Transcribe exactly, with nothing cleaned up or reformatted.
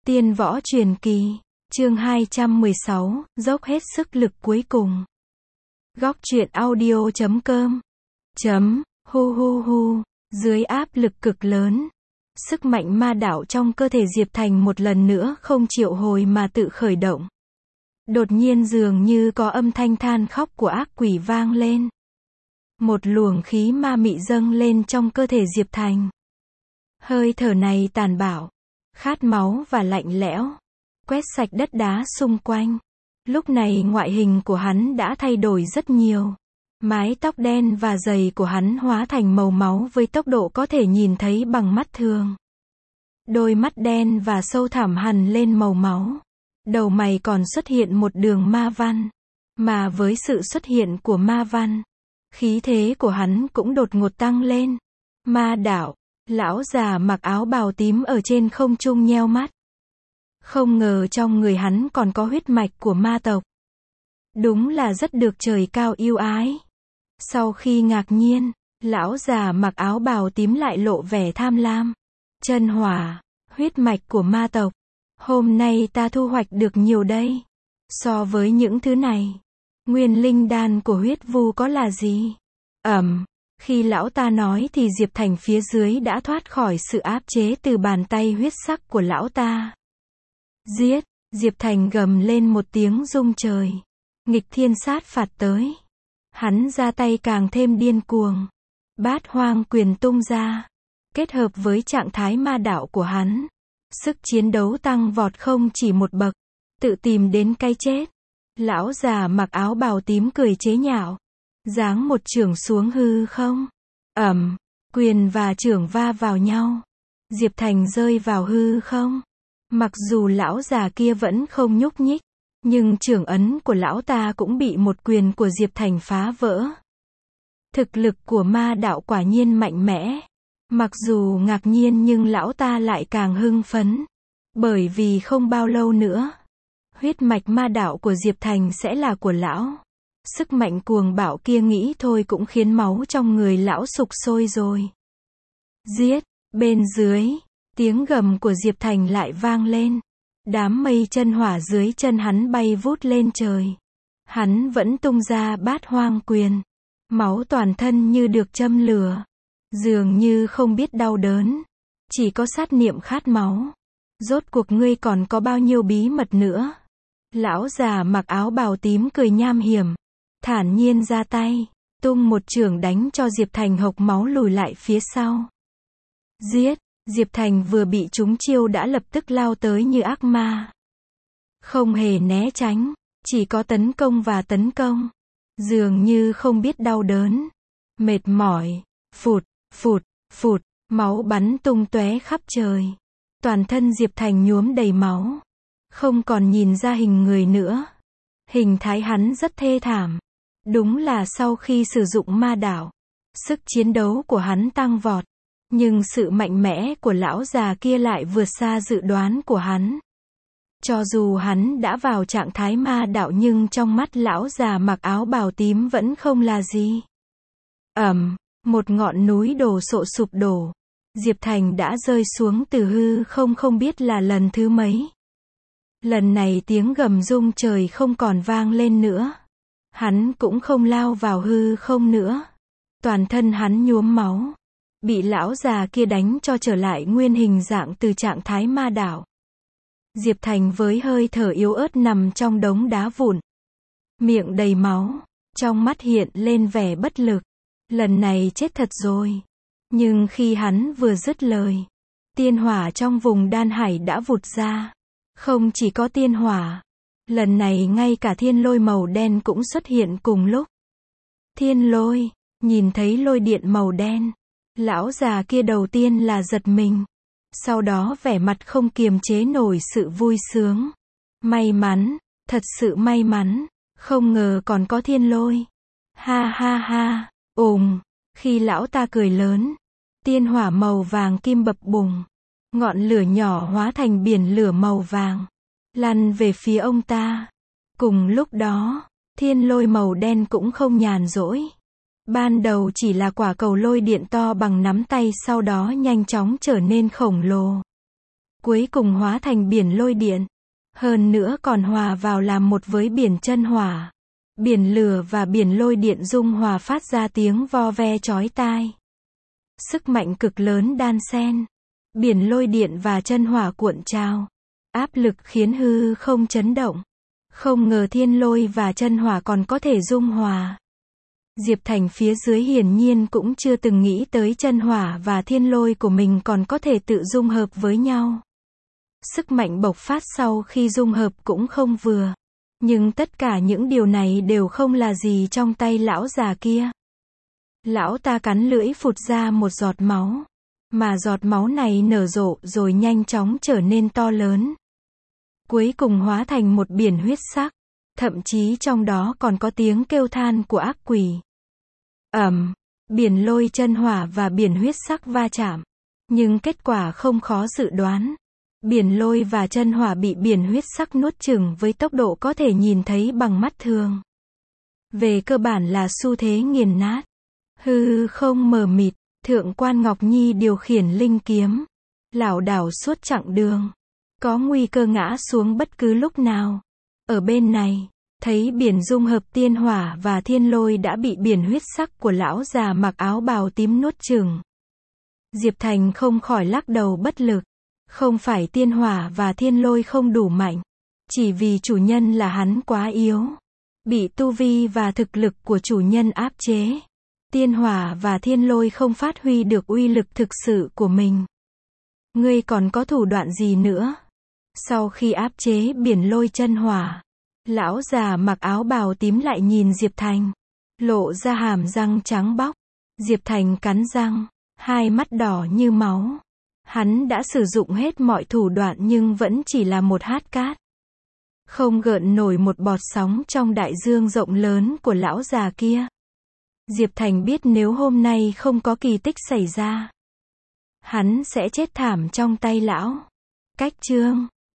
Tiên võ truyền kỳ, chương hai trăm mười sáu, dốc hết sức lực cuối cùng. Góc truyện audio chấm com chấm, hu hu hu, dưới áp lực cực lớn, sức mạnh ma đạo trong cơ thể Diệp Thành một lần nữa không triệu hồi mà tự khởi động. Đột nhiên dường như có âm thanh than khóc của ác quỷ vang lên. Một luồng khí ma mị dâng lên trong cơ thể Diệp Thành. Hơi thở này tàn bạo, khát máu và lạnh lẽo, quét sạch đất đá xung quanh. Lúc này ngoại hình của hắn đã thay đổi rất nhiều. Mái tóc đen và dày của hắn hóa thành màu máu với tốc độ có thể nhìn thấy bằng mắt thường. Đôi mắt đen và sâu thẳm hằn lên màu máu. Đầu mày còn xuất hiện một đường ma văn. Mà với sự xuất hiện của ma văn, khí thế của hắn cũng đột ngột tăng lên. Ma đạo, lão già mặc áo bào tím ở trên không trung nheo mắt. Không ngờ trong người hắn còn có huyết mạch của ma tộc. Đúng là rất được trời cao yêu ái. Sau khi ngạc nhiên, lão già mặc áo bào tím lại lộ vẻ tham lam. Chân hỏa, huyết mạch của ma tộc. Hôm nay ta thu hoạch được nhiều đây. So với những thứ này, nguyên linh đan của huyết vu có là gì? Ẩm, khi lão ta nói thì Diệp Thành phía dưới đã thoát khỏi sự áp chế từ bàn tay huyết sắc của lão ta. Giết, Diệp Thành gầm lên một tiếng rung trời. Nghịch thiên sát phạt tới. Hắn ra tay càng thêm điên cuồng. Bát hoang quyền tung ra. Kết hợp với trạng thái ma đạo của hắn, sức chiến đấu tăng vọt không chỉ một bậc. Tự tìm đến cái chết. Lão già mặc áo bào tím cười chế nhạo. Giáng một chưởng xuống hư không. Ẩm, quyền và chưởng va vào nhau. Diệp Thành rơi vào hư không. Mặc dù lão già kia vẫn không nhúc nhích, nhưng chưởng ấn của lão ta cũng bị một quyền của Diệp Thành phá vỡ. Thực lực của ma đạo quả nhiên mạnh mẽ. Mặc dù ngạc nhiên nhưng lão ta lại càng hưng phấn. Bởi vì không bao lâu nữa, huyết mạch ma đạo của Diệp Thành sẽ là của lão. Sức mạnh cuồng bạo kia nghĩ thôi cũng khiến máu trong người lão sục sôi rồi. Giết, bên dưới, tiếng gầm của Diệp Thành lại vang lên. Đám mây chân hỏa dưới chân hắn bay vút lên trời. Hắn vẫn tung ra bát hoang quyền. Máu toàn thân như được châm lửa. Dường như không biết đau đớn. Chỉ có sát niệm khát máu. Rốt cuộc ngươi còn có bao nhiêu bí mật nữa? Lão già mặc áo bào tím cười nham hiểm. Thản nhiên ra tay. Tung một chưởng đánh cho Diệp Thành hộc máu lùi lại phía sau. Giết. Diệp Thành vừa bị trúng chiêu đã lập tức lao tới như ác ma. Không hề né tránh, chỉ có tấn công và tấn công. Dường như không biết đau đớn. Mệt mỏi, phụt, phụt, phụt, máu bắn tung tóe khắp trời. Toàn thân Diệp Thành nhuốm đầy máu. Không còn nhìn ra hình người nữa. Hình thái hắn rất thê thảm. Đúng là sau khi sử dụng ma đạo, sức chiến đấu của hắn tăng vọt. Nhưng sự mạnh mẽ của lão già kia lại vượt xa dự đoán của hắn. Cho dù hắn đã vào trạng thái ma đạo nhưng trong mắt lão già mặc áo bào tím vẫn không là gì. Ẩm, một ngọn núi đổ sộ sụp đổ. Diệp Thành đã rơi xuống từ hư không không biết là lần thứ mấy. Lần này tiếng gầm rung trời không còn vang lên nữa. Hắn cũng không lao vào hư không nữa. Toàn thân hắn nhuốm máu. Bị lão già kia đánh cho trở lại nguyên hình dạng từ trạng thái ma đạo. Diệp Thành với hơi thở yếu ớt nằm trong đống đá vụn. Miệng đầy máu. Trong mắt hiện lên vẻ bất lực. Lần này chết thật rồi. Nhưng khi hắn vừa dứt lời, tiên hỏa trong vùng đan hải đã vụt ra. Không chỉ có tiên hỏa. Lần này ngay cả thiên lôi màu đen cũng xuất hiện cùng lúc. Thiên lôi. Nhìn thấy lôi điện màu đen. Lão già kia đầu tiên là giật mình. Sau đó vẻ mặt không kiềm chế nổi sự vui sướng. May mắn, thật sự may mắn. Không ngờ còn có thiên lôi. Ha ha ha, ùng. Khi lão ta cười lớn, tiên hỏa màu vàng kim bập bùng. Ngọn lửa nhỏ hóa thành biển lửa màu vàng. Lăn về phía ông ta. Cùng lúc đó, thiên lôi màu đen cũng không nhàn rỗi. Ban đầu chỉ là quả cầu lôi điện to bằng nắm tay sau đó nhanh chóng trở nên khổng lồ. cuối cùng hóa thành biển lôi điện. Hơn nữa còn hòa vào làm một với biển chân hỏa. Biển lửa và biển lôi điện dung hòa phát ra tiếng vo ve chói tai. Sức mạnh cực lớn đan xen. Biển lôi điện và chân hỏa cuộn trào. Áp lực khiến hư không chấn động. Không ngờ thiên lôi và chân hỏa còn có thể dung hòa. Diệp Thành phía dưới hiển nhiên cũng chưa từng nghĩ tới chân hỏa và thiên lôi của mình còn có thể tự dung hợp với nhau. Sức mạnh bộc phát sau khi dung hợp cũng không vừa. Nhưng tất cả những điều này đều không là gì trong tay lão già kia. Lão ta cắn lưỡi phụt ra một giọt máu. Mà giọt máu này nở rộ rồi nhanh chóng trở nên to lớn. Cuối cùng hóa thành một biển huyết sắc. Thậm chí trong đó còn có tiếng kêu than của ác quỷ. Ầm, biển lôi chân hỏa và biển huyết sắc va chạm. Nhưng kết quả không khó dự đoán. Biển lôi và chân hỏa bị biển huyết sắc nuốt chửng với tốc độ có thể nhìn thấy bằng mắt thường. Về cơ bản là xu thế nghiền nát. Hư không mờ mịt, Thượng quan Ngọc Nhi điều khiển linh kiếm. Lảo đảo suốt chặng đường. Có nguy cơ ngã xuống bất cứ lúc nào. Ở bên này, thấy biển dung hợp tiên hỏa và thiên lôi đã bị biển huyết sắc của lão già mặc áo bào tím nuốt chửng. Diệp Thành không khỏi lắc đầu bất lực. Không phải tiên hỏa và thiên lôi không đủ mạnh. Chỉ vì chủ nhân là hắn quá yếu. Bị tu vi và thực lực của chủ nhân áp chế. Tiên hỏa và thiên lôi không phát huy được uy lực thực sự của mình. Ngươi còn có thủ đoạn gì nữa? Sau khi áp chế biển lôi chân hỏa, lão già mặc áo bào tím lại nhìn Diệp Thành. Lộ ra hàm răng trắng bóc. Diệp Thành cắn răng, hai mắt đỏ như máu. Hắn đã sử dụng hết mọi thủ đoạn nhưng vẫn chỉ là một hát cát. Không gợn nổi một bọt sóng trong đại dương rộng lớn của lão già kia. Diệp Thành biết nếu hôm nay không có kỳ tích xảy ra, hắn sẽ chết thảm trong tay lão. Cách chương